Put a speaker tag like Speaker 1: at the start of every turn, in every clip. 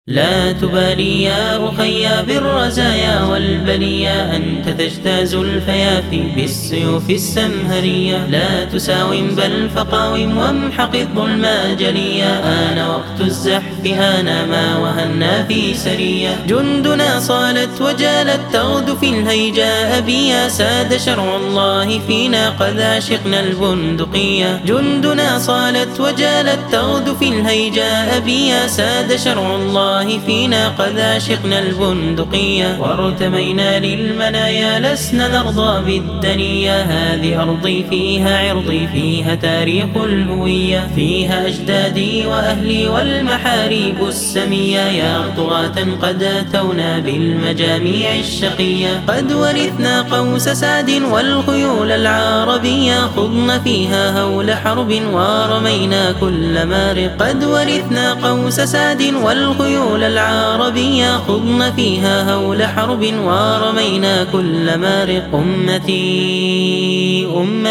Speaker 1: لا تبالي يا أخي بالرزايا والبليا، أنت تجتاز الفيافي بالسيوف السمهرية. لا تساوم بل فقاوم وامحق الظلم جليا، آن وقت الزحف آن ما وهنا في سرية. جندنا صالت وجالت تغدو في الهيجاء بيا، ساد شرع الله فينا قد عشقنا البندقية. جندنا صالت وجالت تغدو في الهيجاء بيا، ساد شرع الله فينا قد عشقنا البندقية. وارتمينا للمنايا لسنا نرضى بالدنيا، هذه أرضي فيها عرضي فيها تاريخ الهوية، فيها أجدادي وأهلي والمحاريب السمية. يا طغاة قد أتونا بالمجاميع الشقية، قد ورثنا قوس سعد والخيول العربية، خضنا فيها هول حرب ورمينا كل مارق. قد ورثنا قوس سعد والخيول العربية، خضنا فيها هول حرب ورمينا كل مارق. أمتي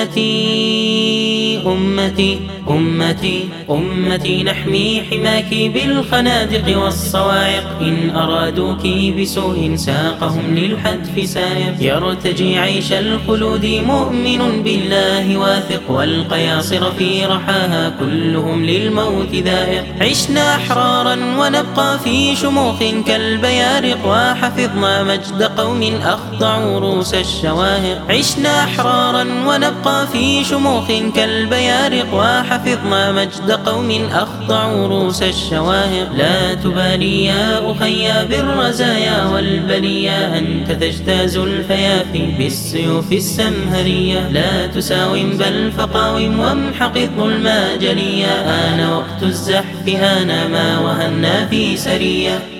Speaker 1: أمتي أمتي أمتي أمتي، نحمي حماك بالخنادق والصواعق، إن أرادوك بسوء ساقهم للحتف سائق. يرتجي عيش الخلود مؤمن بالله واثق، والقياصر في رحاها كلهم للموت ذائق. عشنا أحرارا ونبقى في شموخ كالبيارق، وحفظنا مجد قوم أخضعوا رؤوس الشواهق. عشنا أحرارا ونبقى في شموخ كالبيارق، وحفظنا مجد قوم أخضعوا رؤوس الشواهق. لا تبالي يا أخي بالرزايا والبليا، أنت تجتاز الفيافي بالسيوف السمهرية. لا تساوم بل فقاوم وامحق الظلم جليا، آن وقت الزحف آن ما وهنا في سرية.